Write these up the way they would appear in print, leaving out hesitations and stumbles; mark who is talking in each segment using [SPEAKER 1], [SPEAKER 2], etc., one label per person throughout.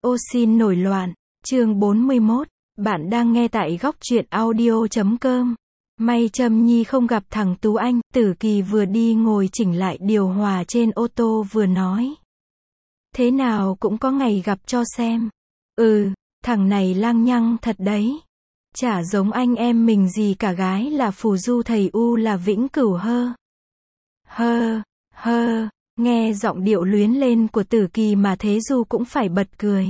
[SPEAKER 1] Ô xin nổi loạn, chương 41, bạn đang nghe tại góc truyện audio.com. May Trâm Nhi không gặp thằng Tú Anh, Tử Kỳ vừa đi ngồi chỉnh lại điều hòa trên ô tô vừa nói. Thế nào cũng có ngày gặp cho xem. Thằng này lang nhăng thật đấy. Chả giống anh em mình gì cả, gái là phù du thầy U là vĩnh cửu hơ. Nghe giọng điệu luyến lên của Tử Kỳ mà Thế Du cũng phải bật cười.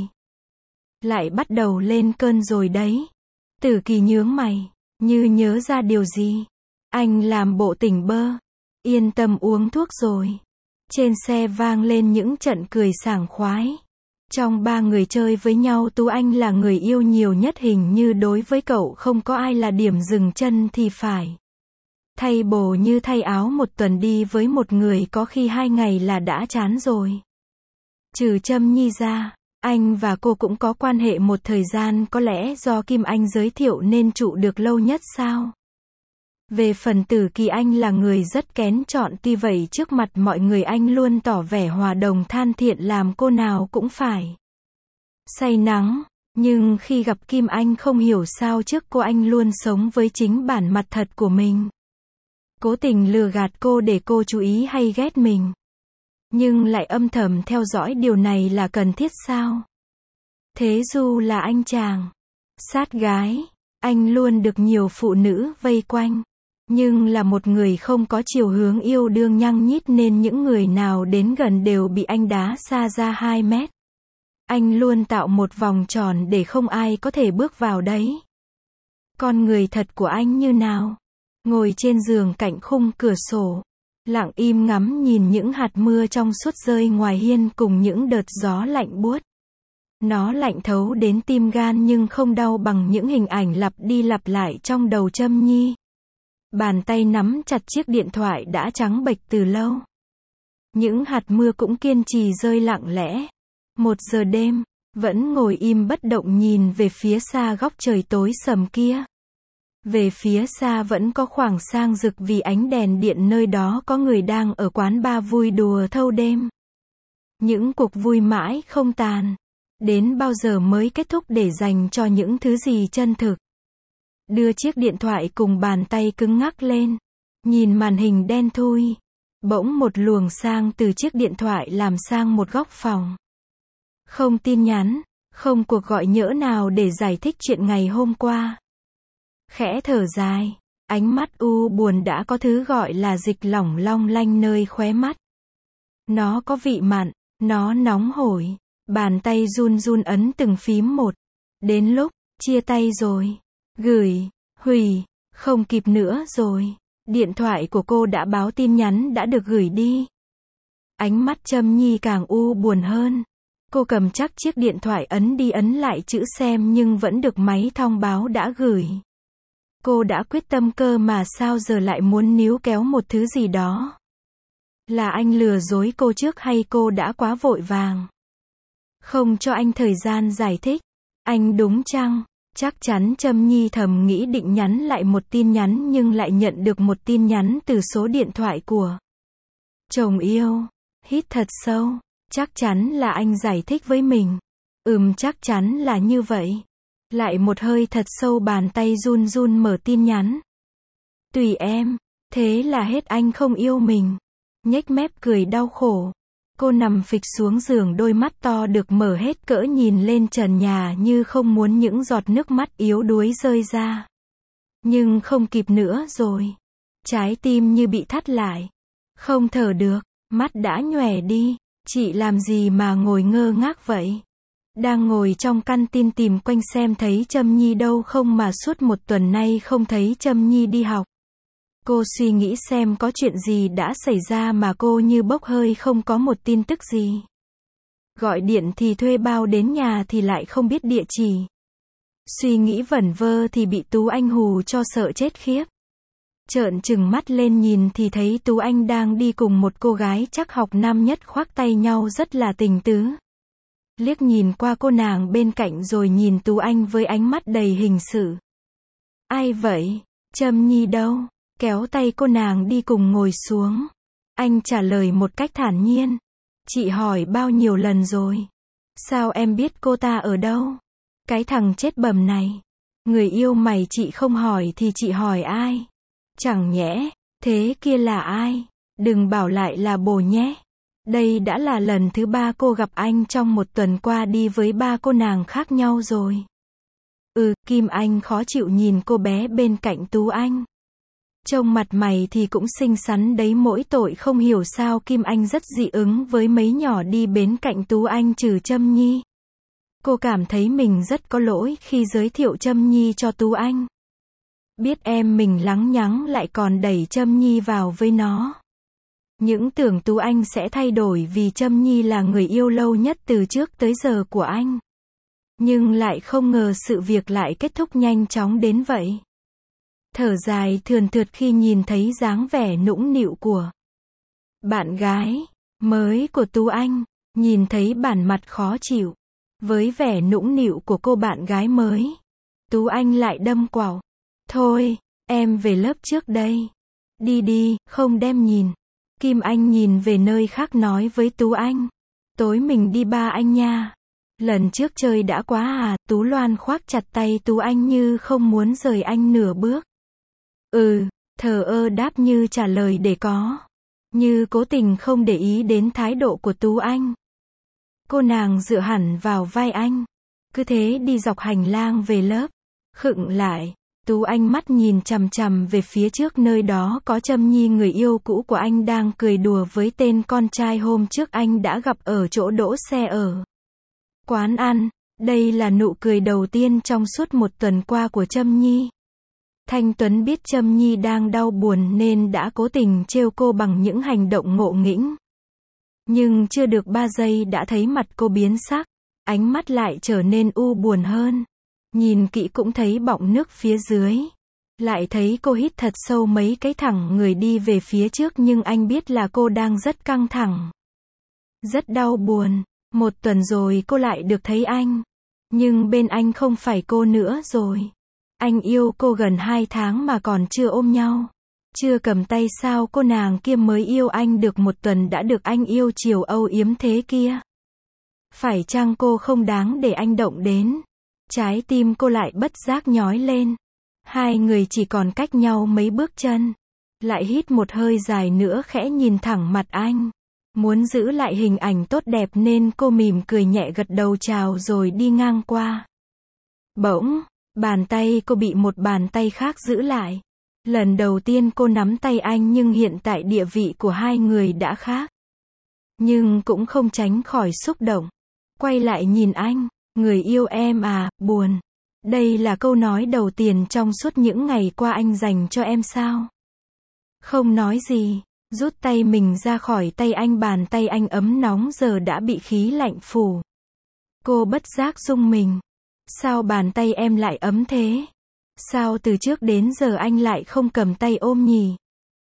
[SPEAKER 1] Lại bắt đầu lên cơn rồi đấy. Tử Kỳ nhướng mày, như nhớ ra điều gì. Anh làm bộ tỉnh bơ. Yên tâm uống thuốc rồi. Trên xe vang lên những trận cười sảng khoái. Trong ba người chơi với nhau, Tú Anh là người yêu nhiều nhất, hình như đối với cậu không có ai là điểm dừng chân thì phải. Thay bồ như thay áo, một tuần đi với một người có khi 2 ngày là đã chán rồi. Trừ Trâm Nhi ra, anh và cô cũng có quan hệ một thời gian, có lẽ do Kim Anh giới thiệu nên trụ được lâu nhất sao? Về phần Tử Kỳ, anh là người rất kén chọn, tuy vậy trước mặt mọi người anh luôn tỏ vẻ hòa đồng than thiện, làm cô nào cũng phải say nắng. Nhưng khi gặp Kim Anh, không hiểu sao trước cô anh luôn sống với chính bản mặt thật của mình. Cố tình lừa gạt cô để cô chú ý hay ghét mình. Nhưng lại âm thầm theo dõi, điều này là cần thiết sao? Thế Du là anh chàng sát gái, anh luôn được nhiều phụ nữ vây quanh. Nhưng là một người không có chiều hướng yêu đương nhăng nhít, nên những người nào đến gần đều bị anh đá xa ra 2 mét. Anh luôn tạo một vòng tròn để không ai có thể bước vào đấy. Con người thật của anh như nào? Ngồi trên giường cạnh khung cửa sổ, lặng im ngắm nhìn những hạt mưa trong suốt rơi ngoài hiên cùng những đợt gió lạnh buốt. Nó lạnh thấu đến tim gan nhưng không đau bằng những hình ảnh lặp đi lặp lại trong đầu Trâm Nhi. Bàn tay nắm chặt chiếc điện thoại đã trắng bệch từ lâu. Những hạt mưa cũng kiên trì rơi lặng lẽ. 1 giờ đêm, vẫn ngồi im bất động nhìn về phía xa góc trời tối sầm kia. Về phía xa vẫn có khoảng sang rực vì ánh đèn điện, nơi đó có người đang ở quán bar vui đùa thâu đêm. Những cuộc vui mãi không tàn. Đến bao giờ mới kết thúc để dành cho những thứ gì chân thực? Đưa chiếc điện thoại cùng bàn tay cứng ngắc lên. Nhìn màn hình đen thui. Bỗng một luồng sang từ chiếc điện thoại làm sang một góc phòng. Không tin nhắn, không cuộc gọi nhỡ nào để giải thích chuyện ngày hôm qua. Khẽ thở dài, ánh mắt u buồn đã có thứ gọi là dịch lỏng long lanh nơi khóe mắt. Nó có vị mặn, nó nóng hổi, bàn tay run run ấn từng phím một. Đến lúc chia tay rồi, gửi, hủy, không kịp nữa rồi. Điện thoại của cô đã báo tin nhắn đã được gửi đi. Ánh mắt Trâm Nhi càng u buồn hơn. Cô cầm chắc chiếc điện thoại ấn đi ấn lại chữ xem nhưng vẫn được máy thông báo đã gửi. Cô đã quyết tâm cơ mà sao giờ lại muốn níu kéo một thứ gì đó? Là anh lừa dối cô trước hay cô đã quá vội vàng? Không cho anh thời gian giải thích. Anh đúng chăng? Chắc chắn Trâm Nhi thầm nghĩ, định nhắn lại một tin nhắn nhưng lại nhận được một tin nhắn từ số điện thoại của chồng yêu. Hít thật sâu. Chắc chắn là anh giải thích với mình. Chắc chắn là như vậy. Lại một hơi thật sâu, bàn tay run run mở tin nhắn. Tùy em. Thế là hết, anh không yêu mình. Nhếch mép cười đau khổ. Cô nằm phịch xuống giường, đôi mắt to được mở hết cỡ nhìn lên trần nhà như không muốn những giọt nước mắt yếu đuối rơi ra. Nhưng không kịp nữa rồi. Trái tim như bị thắt lại. Không thở được, mắt đã nhòe đi. Chị làm gì mà ngồi ngơ ngác vậy? Đang ngồi trong căn tin tìm quanh xem thấy Trâm Nhi đâu không mà suốt 1 tuần nay không thấy Trâm Nhi đi học. Cô suy nghĩ xem có chuyện gì đã xảy ra mà cô như bốc hơi, không có một tin tức gì. Gọi điện thì thuê bao, đến nhà thì lại không biết địa chỉ. Suy nghĩ vẩn vơ thì bị Tú Anh hù cho sợ chết khiếp. Trợn trừng mắt lên nhìn thì thấy Tú Anh đang đi cùng một cô gái chắc học năm nhất, khoác tay nhau rất là tình tứ. Liếc nhìn qua cô nàng bên cạnh rồi nhìn Tú Anh với ánh mắt đầy hình sự. Ai vậy? Trâm Nhi đâu? Kéo tay cô nàng đi cùng ngồi xuống. Anh trả lời một cách thản nhiên. Chị hỏi bao nhiêu lần rồi? Sao em biết cô ta ở đâu? Cái thằng chết bầm này. Người yêu mày chị không hỏi thì chị hỏi ai? Chẳng nhẽ, thế kia là ai? Đừng bảo lại là bồ nhé. Đây đã là lần thứ 3 cô gặp anh trong một tuần qua đi với 3 cô nàng khác nhau rồi. Kim Anh khó chịu nhìn cô bé bên cạnh Tú Anh. Trông mặt mày thì cũng xinh xắn đấy, mỗi tội không hiểu sao Kim Anh rất dị ứng với mấy nhỏ đi bên cạnh Tú Anh trừ Trâm Nhi. Cô cảm thấy mình rất có lỗi khi giới thiệu Trâm Nhi cho Tú Anh. Biết em mình lắng nhắng lại còn đẩy Trâm Nhi vào với nó. Những tưởng Tú Anh sẽ thay đổi vì Trâm Nhi là người yêu lâu nhất từ trước tới giờ của anh. Nhưng lại không ngờ sự việc lại kết thúc nhanh chóng đến vậy. Thở dài thườn thượt khi nhìn thấy dáng vẻ nũng nịu của bạn gái mới của Tú Anh, nhìn thấy bản mặt khó chịu với vẻ nũng nịu của cô bạn gái mới, Tú Anh lại đâm quạo. Thôi, em về lớp trước đây. Đi đi, không đem nhìn. Kim Anh nhìn về nơi khác nói với Tú Anh. Tối mình đi ba anh nha. Lần trước chơi đã quá à, Tú Loan khoác chặt tay Tú Anh như không muốn rời anh nửa bước. Thờ ơ đáp như trả lời để có. Như cố tình không để ý đến thái độ của Tú Anh. Cô nàng dựa hẳn vào vai anh. Cứ thế đi dọc hành lang về lớp. Khựng lại. Tú Anh mắt nhìn chằm chằm về phía trước, nơi đó có Trâm Nhi, người yêu cũ của anh, đang cười đùa với tên con trai hôm trước anh đã gặp ở chỗ đỗ xe ở quán ăn. Đây là nụ cười đầu tiên trong suốt một tuần qua của Trâm Nhi. Thanh Tuấn biết Trâm Nhi đang đau buồn nên đã cố tình trêu cô bằng những hành động ngộ nghĩnh. Nhưng chưa được 3 giây đã thấy mặt cô biến sắc, ánh mắt lại trở nên u buồn hơn. Nhìn kỹ cũng thấy bọng nước phía dưới. Lại thấy cô hít thật sâu mấy cái, thẳng người đi về phía trước, nhưng anh biết là cô đang rất căng thẳng, rất đau buồn. Một tuần rồi cô lại được thấy anh. Nhưng bên anh không phải cô nữa rồi. Anh yêu cô gần 2 tháng mà còn chưa ôm nhau, chưa cầm tay, sao cô nàng kia mới yêu anh được 1 tuần đã được anh yêu chiều âu yếm thế kia? Phải chăng cô không đáng để anh động đến? Trái tim cô lại bất giác nhói lên. Hai người chỉ còn cách nhau mấy bước chân. Lại hít một hơi dài nữa, khẽ nhìn thẳng mặt anh. Muốn giữ lại hình ảnh tốt đẹp nên cô mỉm cười nhẹ, gật đầu chào rồi đi ngang qua. Bỗng, bàn tay cô bị một bàn tay khác giữ lại. Lần đầu tiên cô nắm tay anh, nhưng hiện tại địa vị của hai người đã khác. Nhưng cũng không tránh khỏi xúc động. Quay lại nhìn anh. Người yêu em à, buồn. Đây là câu nói đầu tiên trong suốt những ngày qua anh dành cho em sao? Không nói gì, rút tay mình ra khỏi tay anh, bàn tay anh ấm nóng giờ đã bị khí lạnh phủ. Cô bất giác rung mình. Sao bàn tay em lại ấm thế? Sao từ trước đến giờ anh lại không cầm tay ôm nhỉ?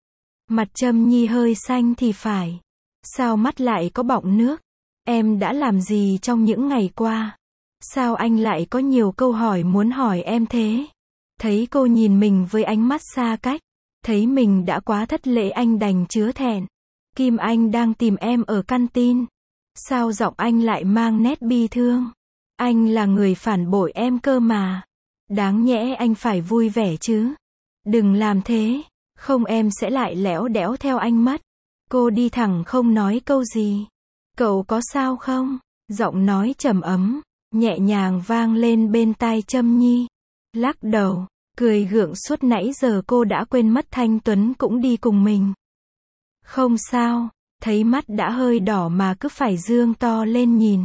[SPEAKER 1] Mặt Trâm Nhi hơi xanh thì phải. Sao mắt lại có bọng nước? Em đã làm gì trong những ngày qua? Sao anh lại có nhiều câu hỏi muốn hỏi em thế? Thấy cô nhìn mình với ánh mắt xa cách, thấy mình đã quá thất lễ, anh đành chứa thẹn. Kim Anh đang tìm em ở căn tin. Sao giọng anh lại mang nét bi thương? Anh là người phản bội em cơ mà. Đáng nhẽ anh phải vui vẻ chứ. Đừng làm thế, không em sẽ lại lẽo đẽo theo anh mất. Cô đi thẳng không nói câu gì. Cậu có sao không? Giọng nói trầm ấm, nhẹ nhàng vang lên bên tai Trâm Nhi. Lắc đầu, cười gượng, suốt nãy giờ cô đã quên mất Thanh Tuấn cũng đi cùng mình. Không sao, thấy mắt đã hơi đỏ mà cứ phải dương to lên nhìn.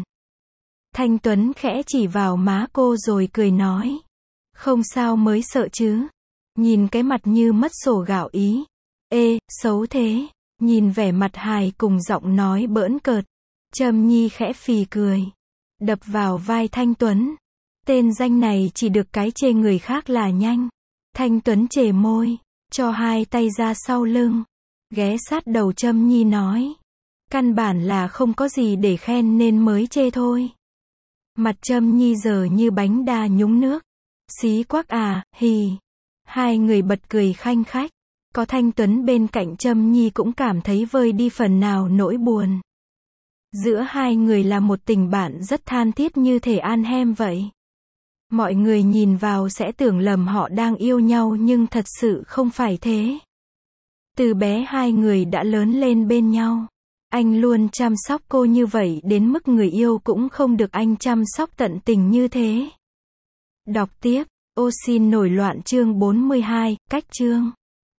[SPEAKER 1] Thanh Tuấn khẽ chỉ vào má cô rồi cười nói. Không sao mới sợ chứ. Nhìn cái mặt như mất sổ gạo ý. Ê, xấu thế. Nhìn vẻ mặt hài cùng giọng nói bỡn cợt, Trâm Nhi khẽ phì cười, đập vào vai Thanh Tuấn. Tên danh này chỉ được cái chê người khác là nhanh. Thanh Tuấn chề môi, cho hai tay ra sau lưng, ghé sát đầu Trâm Nhi nói. Căn bản là không có gì để khen nên mới chê thôi. Mặt Trâm Nhi giờ như bánh đa nhúng nước. Xí quắc à, hì. Hai người bật cười khanh khách. Có Thanh Tuấn bên cạnh, Trâm Nhi cũng cảm thấy vơi đi phần nào nỗi buồn. Giữa hai người là một tình bạn rất than thiết như thể Anhem vậy. Mọi người nhìn vào sẽ tưởng lầm họ đang yêu nhau nhưng thật sự không phải thế. Từ bé hai người đã lớn lên bên nhau. Anh luôn chăm sóc cô như vậy đến mức người yêu cũng không được anh chăm sóc tận tình như thế. Đọc tiếp. Ô xin nổi loạn chương 42, cách chương.